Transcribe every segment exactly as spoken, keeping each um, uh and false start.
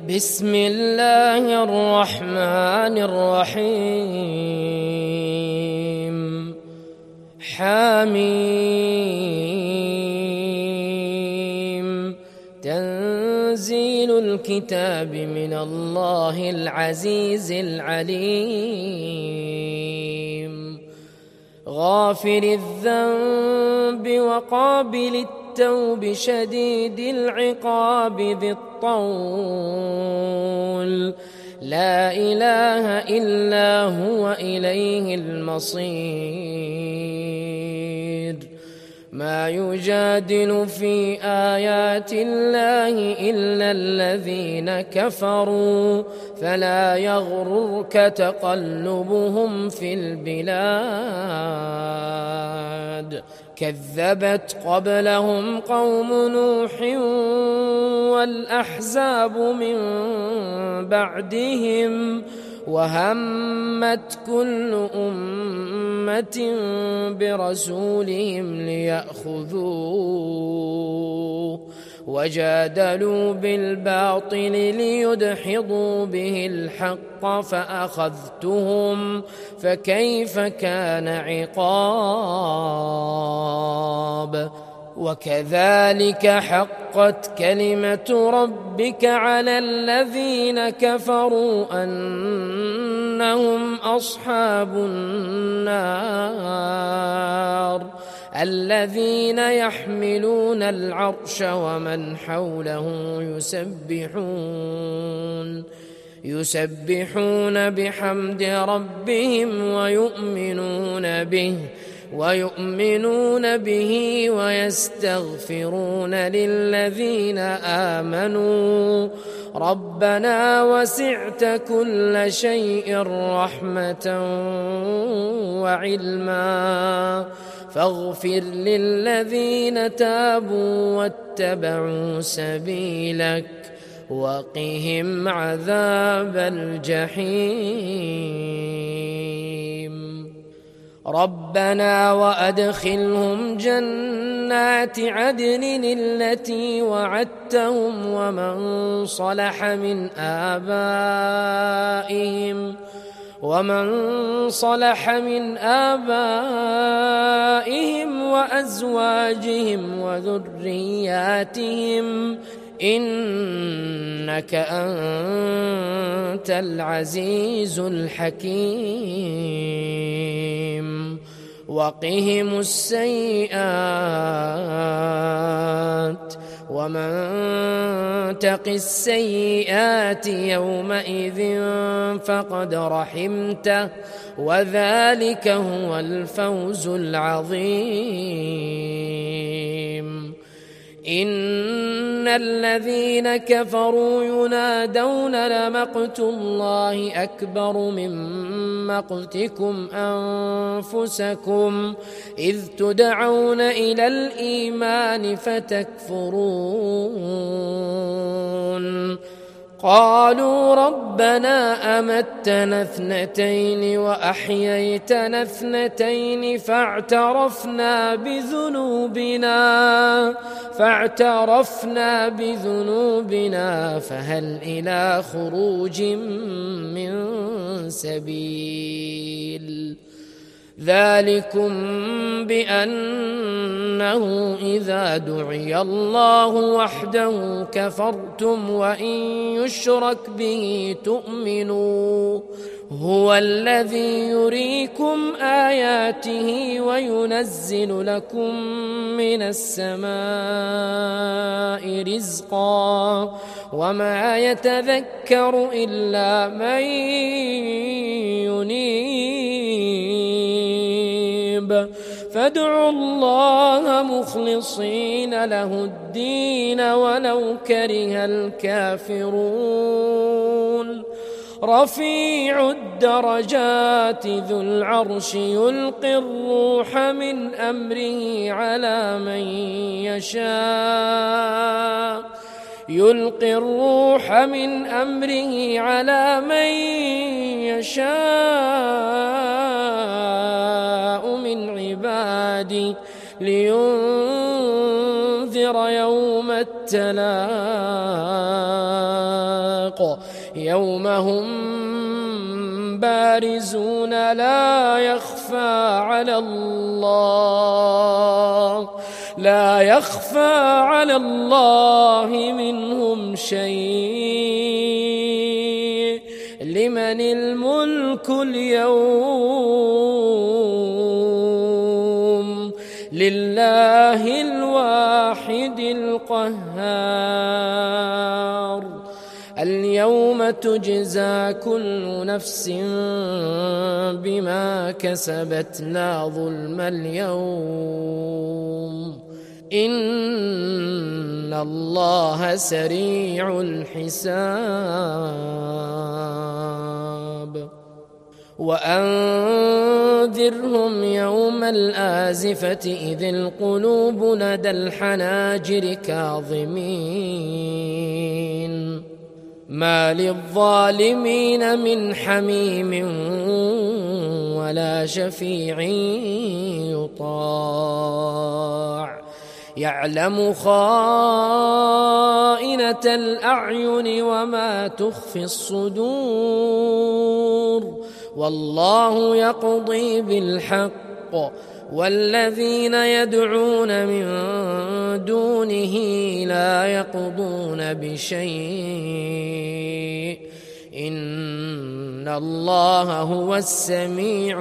بسم الله الرحمن الرحيم. حميم. تنزيل الكتاب من الله العزيز العليم. غافر الذنب وقابل التوب شديد العقاب ذي الطول، لا إله إلا هو إليه المصير. ما يجادل في آيات الله إلا الذين كفروا، فلا يغررك تقلبهم في البلاد. كذبت قبلهم قوم نوح والأحزاب من بعدهم، وهمت كل أمة برسولهم ليأخذوه، وجادلوا بالباطل ليدحضوا به الحق فأخذتهم، فكيف كان عقاب. وكذلك حقت كلمة ربك على الذين كفروا أنهم أصحاب النار، الذين يحملون العرش ومن حوله يسبحون يسبحون بحمد ربهم ويؤمنون به ويؤمنون به ويستغفرون للذين آمنوا ربنا وسعت كل شيء رحمة وعلما، فاغفر للذين تابوا واتبعوا سبيلك وقهم عذاب الجحيم. ربنا وأدخلهم جنات عدن التي وعدتهم ومن صلح من آبائهم ومن صلح من آبائهم وأزواجهم وذرياتهم إنك أنت العزيز الحكيم. وقهم السيئات ومن تق السيئات يومئذ فقد رحمته، وذلك هو الفوز العظيم. إن الذين كفروا ينادون لمقت الله أكبر من مقتكم أنفسكم إذ تدعون إلى الإيمان فتكفرون. قالوا ربنا أمتنا اثنتين وأحييتنا اثنتين فاعترفنا بذنوبنا فاعترفنا بذنوبنا فهل إلى خروج من سبيل. ذلكم بأنه إذا دعي الله وحده كفرتم وإن يشرك به تؤمنوا. هو الذي يريكم آياته وينزل لكم من السماء رزقا وما يتذكر إلا من ينيب. فادعوا الله مخلصين له الدين ولو كره الكافرون. رفيع الدرجات ذو العرش يلقي الروح من أمره على من يشاء يلقي الروح من أمره على من يشاء من عباده لينذر يوم التلاق. التلاق يوم هم بارزون لا يخفى على الله لا يخفى على الله منهم شيء لمن الملك اليوم لله الواحد القهار اليوم تجزى كل نفس بما كسبت لا ظلم اليوم إن الله سريع الحساب وأنذرهم يوم الآزفة إذ القلوب لدى الحناجر كاظمين ما للظالمين من حميم ولا شفيع يطاع يعلم خائنة الأعين وما تخفي الصدور والله يقضي بالحق والذين يدعون من دونه لا يقضون بشيء إن الله هو السميع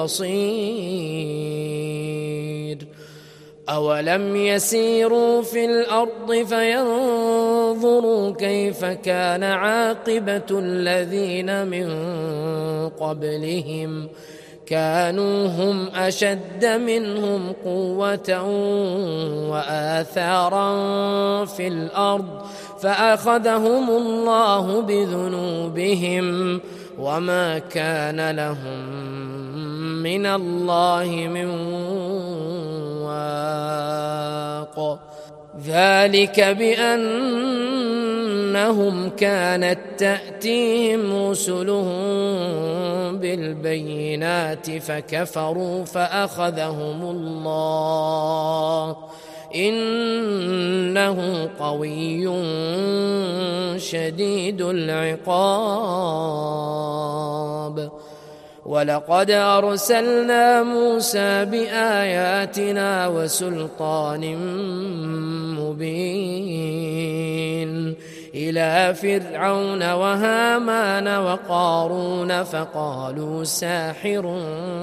البصير أولم يسيروا في الأرض فينظروا كيف كان عاقبة الذين من قبلهم كانوا هم أشد منهم قوة وآثارا في الأرض فأخذهم الله بذنوبهم وما كان لهم من الله من واق ذلك بأنهم كانت تأتيهم رسلهم بالبينات فكفروا فأخذهم الله إنه قوي شديد العقاب ولقد أرسلنا موسى بآياتنا وسلطان مبين إلى فرعون وهامان وقارون فقالوا ساحر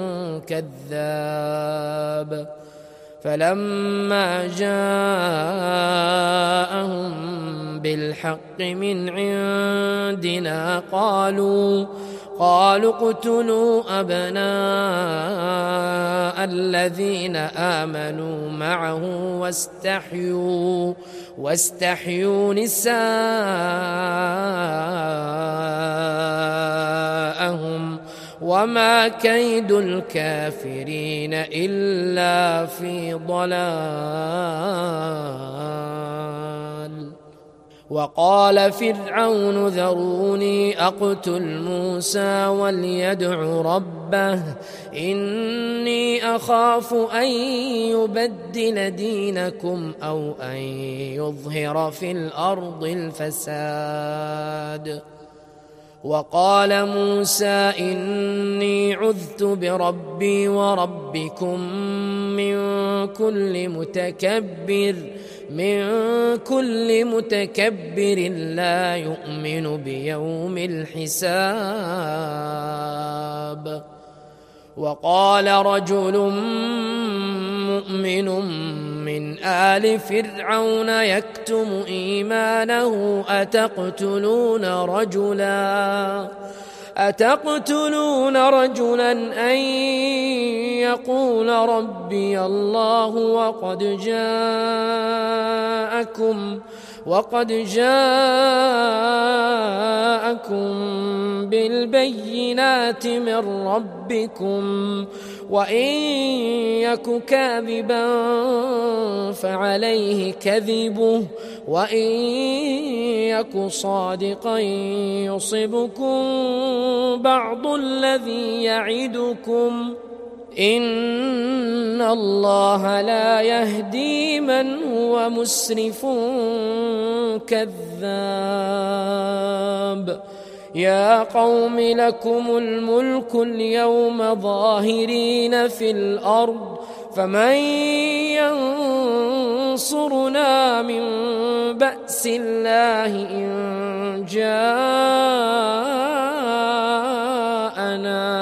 كذاب فلما جاءهم بالحق من عندنا قالوا قالوا اقتلوا أبناء الذين آمنوا معه واستحيوا واستحيوا نساءهم وما كيد الكافرين إلا في ضلال وقال فرعون ذروني أقتل موسى وليدع ربه إني أخاف أن يبدل دينكم أو أن يظهر في الأرض الفساد وقال موسى إني عذت بربي وربكم من كل متكبر من كل متكبر لا يؤمن بيوم الحساب وقال رجل مؤمن من آل فرعون يكتم إيمانه أتقتلون رجلا أتقتلون رجلا أن يقول ربي الله وقد جاءكم وقد جاءكم بالبينات من ربكم وإن يك كاذبا فعليه كذبه وإن يك صادقا يصبكم بعض الذي يعدكم إن الله لا يهدي من هو مسرف كذاب يا قوم لكم الملك اليوم ظاهرين في الأرض فمن ينصرنا من بأس الله إن جاءنا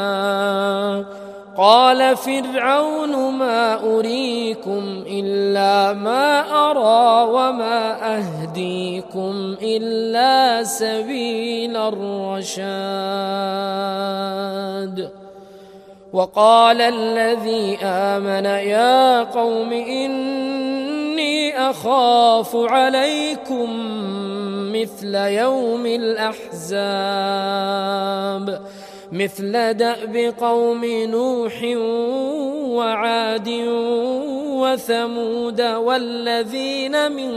قال فرعون ما أريكم إلا ما أرى وما أهديكم إلا سبيل الرشاد وقال الذي آمن يا قوم إني أخاف عليكم مثل يوم الأحزاب مثل دأب قوم نوح وعاد وثمود والذين من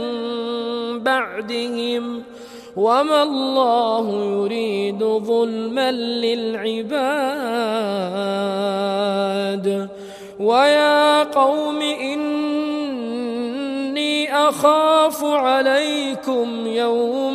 بعدهم وما الله يريد ظلما للعباد ويا قوم إني أخاف عليكم يوم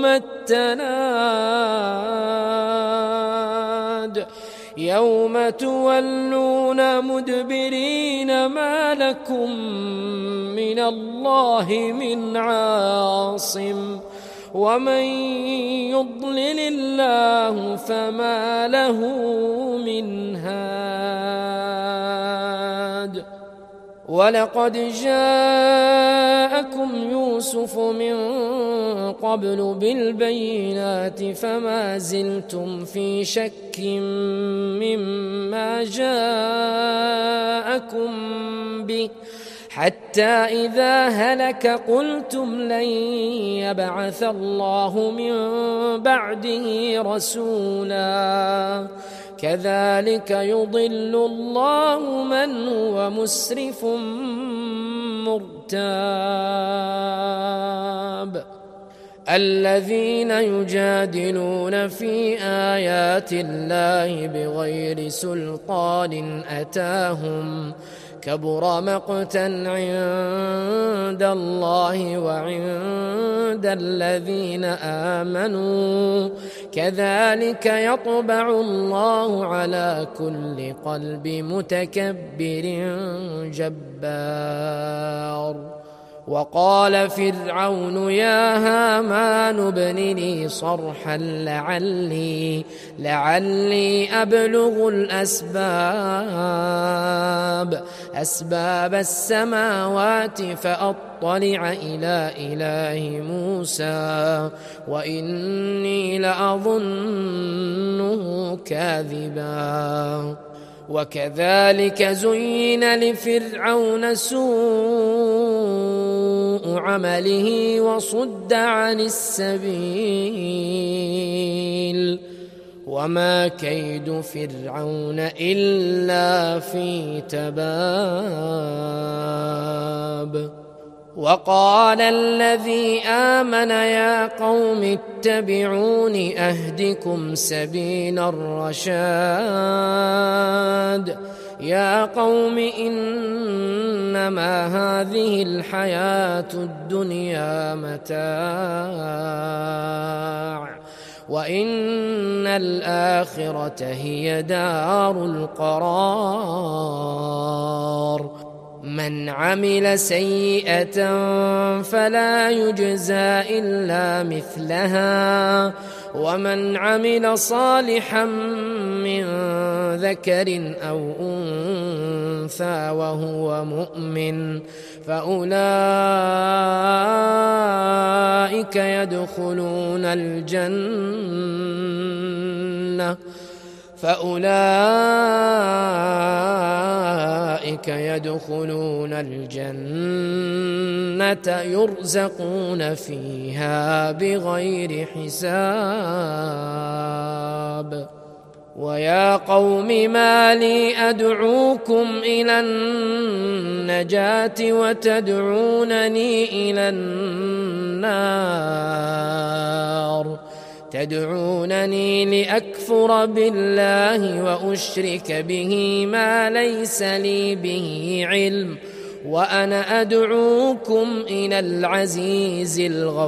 التناد يوم تولون مدبرين ما لكم من الله من عاصم ومن يضلل الله فما له من هاد ولقد جاءكم يوسف من قبل بالبينات فما زلتم في شك مما جاءكم به حتى إذا هلك قلتم لن يبعث الله من بعده رسولا كذلك يضل الله من هو مسرف مرتاب الذين يجادلون في آيات الله بغير سلطان أتاهم كبر مقتا عند الله وعند الذين آمنوا كذلك يطبع الله على كل قلب متكبر جبار وقال فرعون يا هامان ابن لي صرحا لعلي لعلي أبلغ الأسباب أسباب السماوات فأطلع إلى إله موسى وإني لأظنه كاذبا وكذلك زين لفرعون سوء عمله وصد عن السبيل وما كيد فرعون إلا في تباب وقال الذي آمن يا قوم اتبعون أهدكم سبيل الرشاد يا قوم إنما هذه الحياة الدنيا متاع وإن الآخرة هي دار القرار من عمل سيئة فلا يجزى إلا مثلها ومن عمل صالحا من ذكر أو أنثى وهو مؤمن فأولئك يدخلون الجنة فأولئك يدخلون الجنة يرزقون فيها بغير حساب ويا قوم ما لي أدعوكم إلى النجاة وتدعونني إلى النار تدعونني لأكفر بالله وأشرك به ما ليس لي به علم وأنا أدعوكم إلى العزيز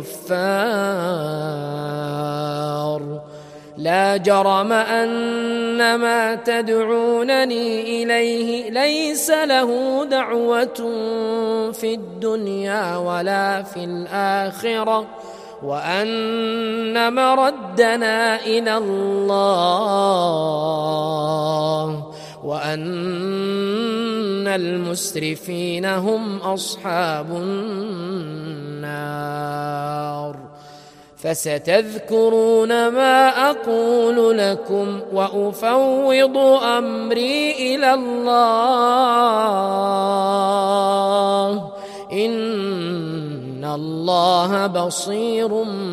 الغفار لا جرم أن ما تدعونني إليه ليس له دعوة في الدنيا ولا في الآخرة وأن مردنا إلى الله وأن المسرفين هم أصحاب النار فستذكرون ما أقول لكم وأفوض أمري إلى الله إن الله بصير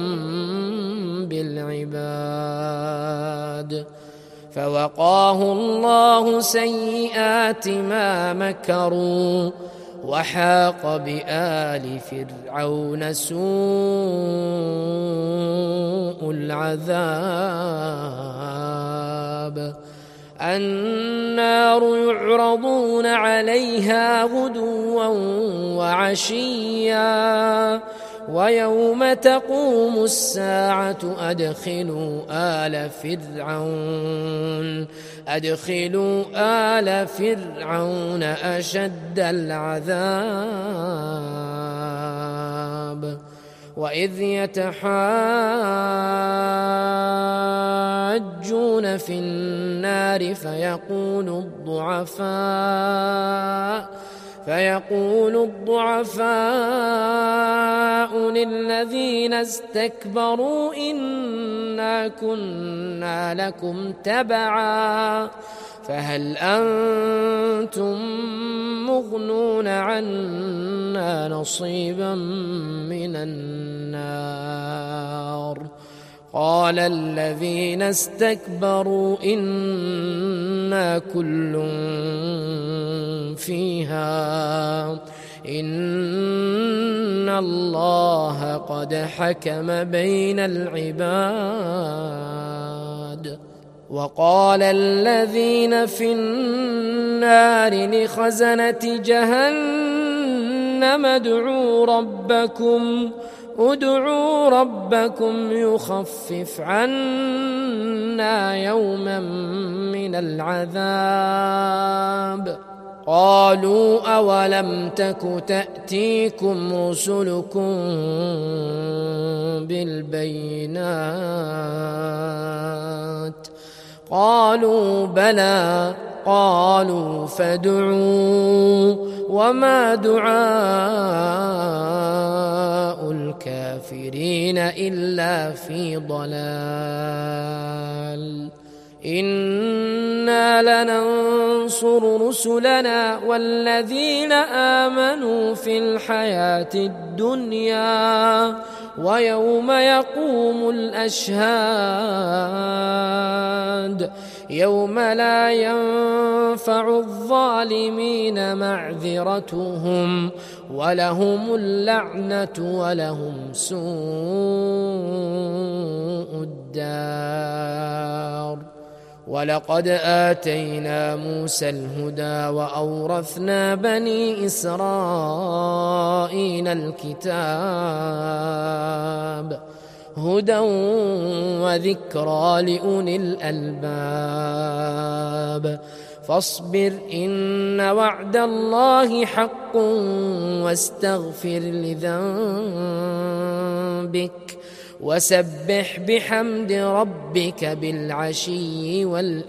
بالعباد فوقاه الله سيئات ما مكروا وحاق بآل فرعون سوء العذاب النار يعرضون عليها غدوا وعشيا ويوم تقوم الساعة أدخلوا آل فرعون أدخلوا آل فرعون أشد العذاب وإذ يتحاجون في النار فيقول الضعفاء فيقول الضعفاء للذين استكبروا إنا كنا لكم تبعا فهل أنتم مغنون عنا نصيبا من النار قال الذين استكبروا إنا كل فيها إن الله قد حكم بين العباد وقال الذين في النار لخزنة جهنم ادعوا ربكم ادعوا ربكم يخفف عنا يوما من العذاب قالوا أولم تك تأتيكم رسلكم بالبينات قالوا بلى قالوا فادعوا وما دعاء الكافرين إلا في ضلال إنا لننصر رسلنا والذين آمنوا في الحياة الدنيا ويوم يقوم الأشهاد يوم لا ينفع الظالمين معذرتهم ولهم اللعنة ولهم سوء الدار ولقد آتينا موسى الهدى وأورثنا بني إسرائيل الكتاب هدى وذكرى لأولي الألباب فاصبر إن وعد الله حق واستغفر لذنبك وسبح بحمد ربك بالعشي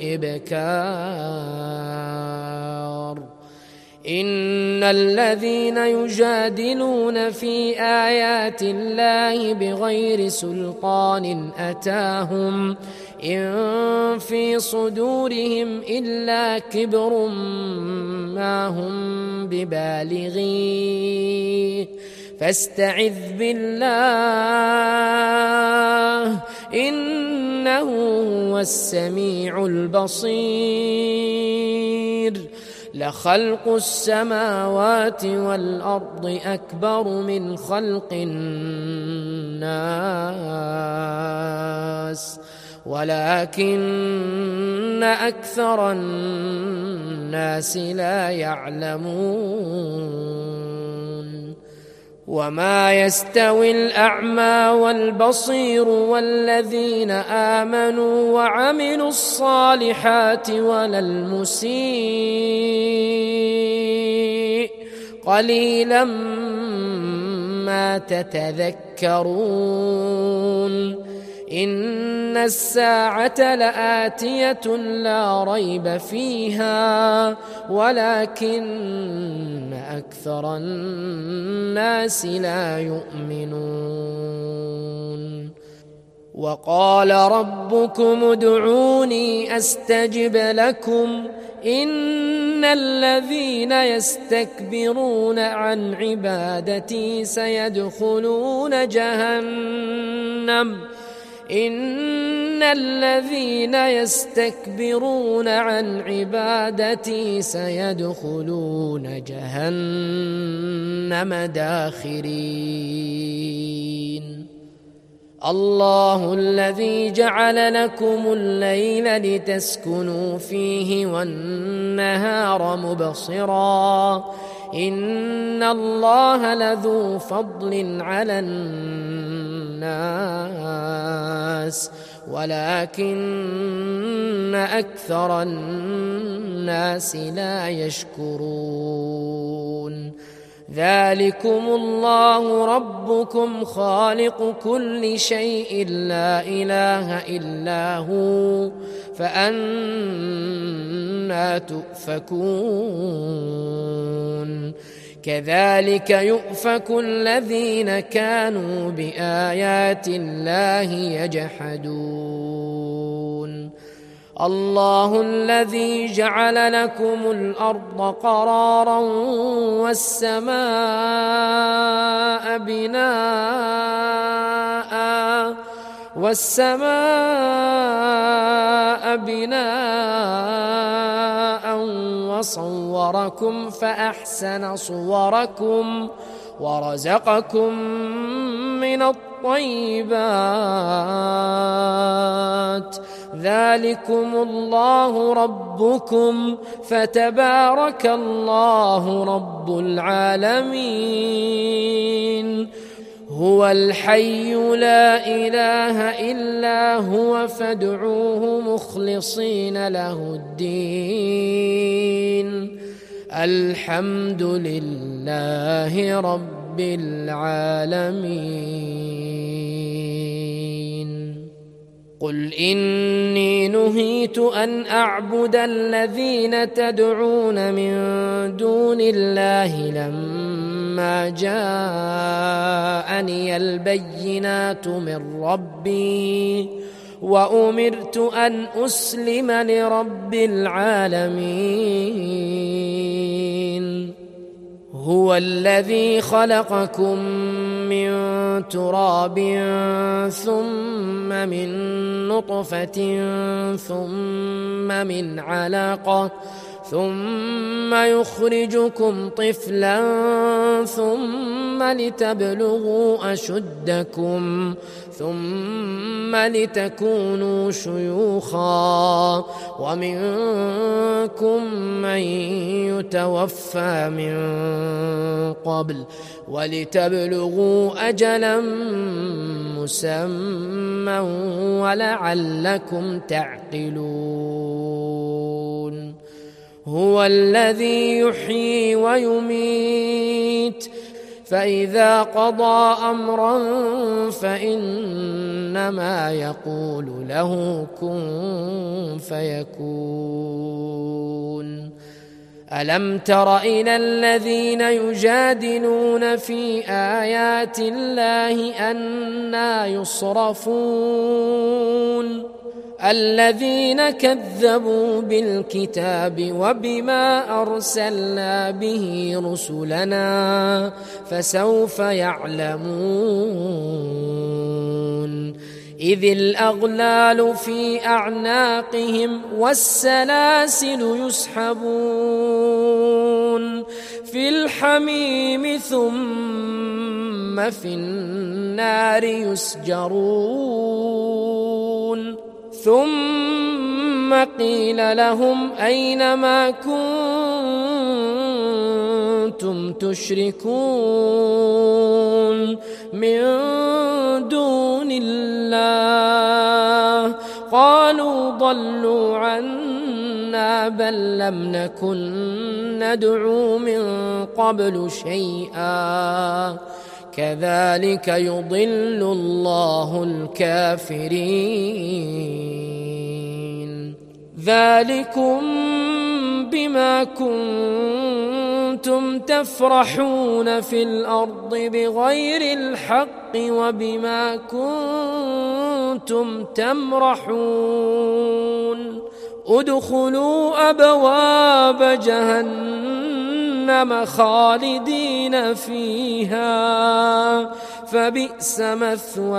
والإبكار إن الذين يجادلون في آيات الله بغير سلطان أتاهم إن في صدورهم إلا كبر ما هم ببالغيه فاستعذ بالله إنه هو السميع البصير لخلق السماوات والأرض أكبر من خلق الناس الناس ولكن أكثر الناس لا يعلمون وما يستوي الأعمى والبصير والذين آمنوا وعملوا الصالحات ولا المسيء قليلا ما تتذكرون إن الساعة لآتية لا ريب فيها ولكن أكثر الناس لا يؤمنون وقال ربكم ادعوني أستجب لكم إن الذين يستكبرون عن عبادتي سيدخلون جهنم إن الذين يستكبرون عن عبادتي سيدخلون جهنم داخرين الله الذي جعل لكم الليل لتسكنوا فيه والنهار مبصرا إن الله لذو فضل على الناس ولكن أكثر الناس لا يشكرون ذلكم الله ربكم خالق كل شيء لا إله إلا هو فأنى تؤفكون كذلك يؤفك الذين كانوا بآيات الله يجحدون الله الذي جعل لكم الأرض قرارا والسماء بناء والسماء بناء وصوركم فأحسن صوركم ورزقكم من الطيبات ذلكم الله ربكم فتبارك الله رب العالمين هو الحي لا إله إلا هو فادعوه مخلصين له الدين الحمد لله رب العالمين قل إني نهيت أن أعبد الذين تدعون من دون الله لما جاءني البينات من ربي وأمرت أن أسلم لرب العالمين هو الذي خلقكم من تراب ثم من نطفة ثم من علقة ثم يخرجكم طفلا ثم لتبلغوا أشدكم ثم لتكونوا شيوخا ومنكم من يتوفى من قبل ولتبلغوا أجلا مسمى ولعلكم تعقلون هو الذي يحيي ويميت فإذا قضى أمرا فإنما يقول له كن فيكون ألم تر إلى الذين يجادلون في آيات الله أنى يصرفون الذين كذبوا بالكتاب وبما أرسلنا به رسلنا فسوف يعلمون إذ الأغلال في أعناقهم والسلاسل يسحبون في الحميم ثم ثم في النار يسجرون ثم قيل لهم أين ما كنتم تشركون من دون الله قالوا ضلوا عنا بل لم نكن ندعو من قبل شيئا كذلك يضل الله الكافرين ذلكم بما كنتم تفرحون في الأرض بغير الحق وبما كنتم تمرحون ادخلوا أبواب جهنم خالدين فيها فبئس مثوى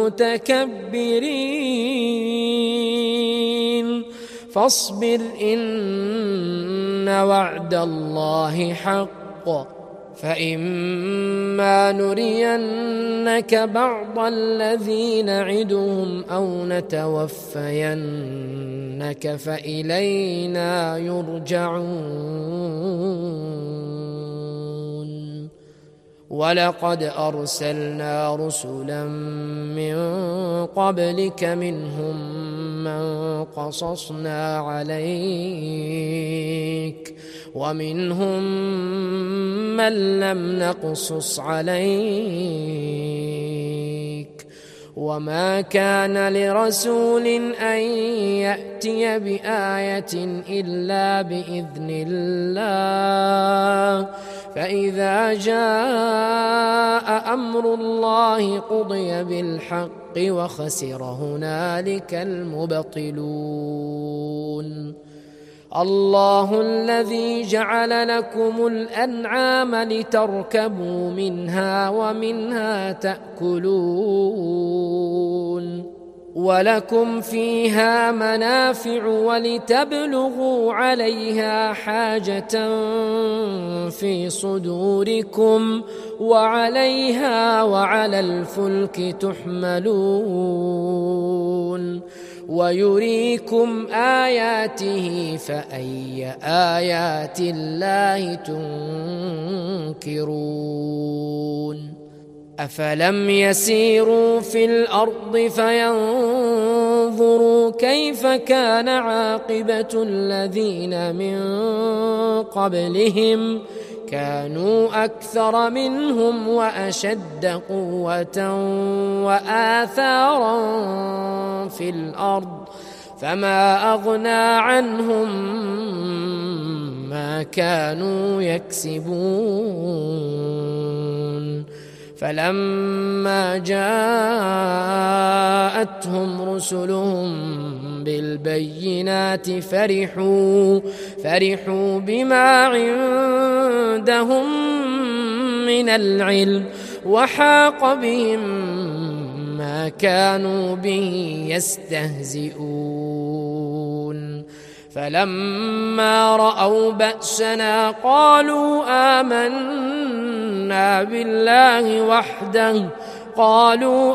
المتكبرين فاصبر إن وعد الله حق فإما نرينك بعض الذي نعدهم أو نتوفينك فإلينا يرجعون ولقد أرسلنا رسلا من قبلك منهم من قصصنا عليك ومنهم من لم نقصص عليك وما كان لرسول أن يأتي بآية إلا بإذن الله فإذا جاء أمر الله قضي بالحق وخسر هنالك المبطلون الله الذي جعل لكم الأنعام لتركبوا منها ومنها تأكلون ولكم فيها منافع ولتبلغوا عليها حاجة في صدوركم وعليها وعلى الفلك تحملون ويريكم آياته فأي آيات الله تنكرون أفلم يسيروا في الأرض فينظروا كيف كان عاقبة الذين من قبلهم كانوا أكثر منهم وأشد قوة وآثارا في الأرض فما أغنى عنهم ما كانوا يكسبون فلما جاءتهم رسلهم بالبينات فرحوا فرحوا بما عندهم من العلم وحاق بهم ما كانوا به يستهزئون فلما رأوا بأسنا قالوا آمنا بالله وحده قالوا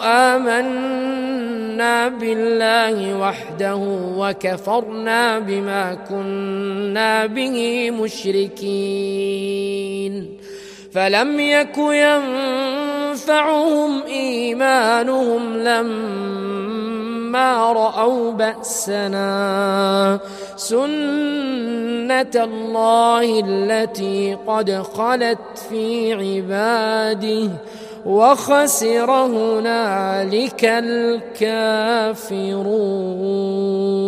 آمنا بالله وحده وكفرنا بما كنا به مشركين فلم يك ينفعهم إيمانهم لما رأوا بأسنا سنة الله التي قد خلت في عباده وخسر هنالك الكافرون.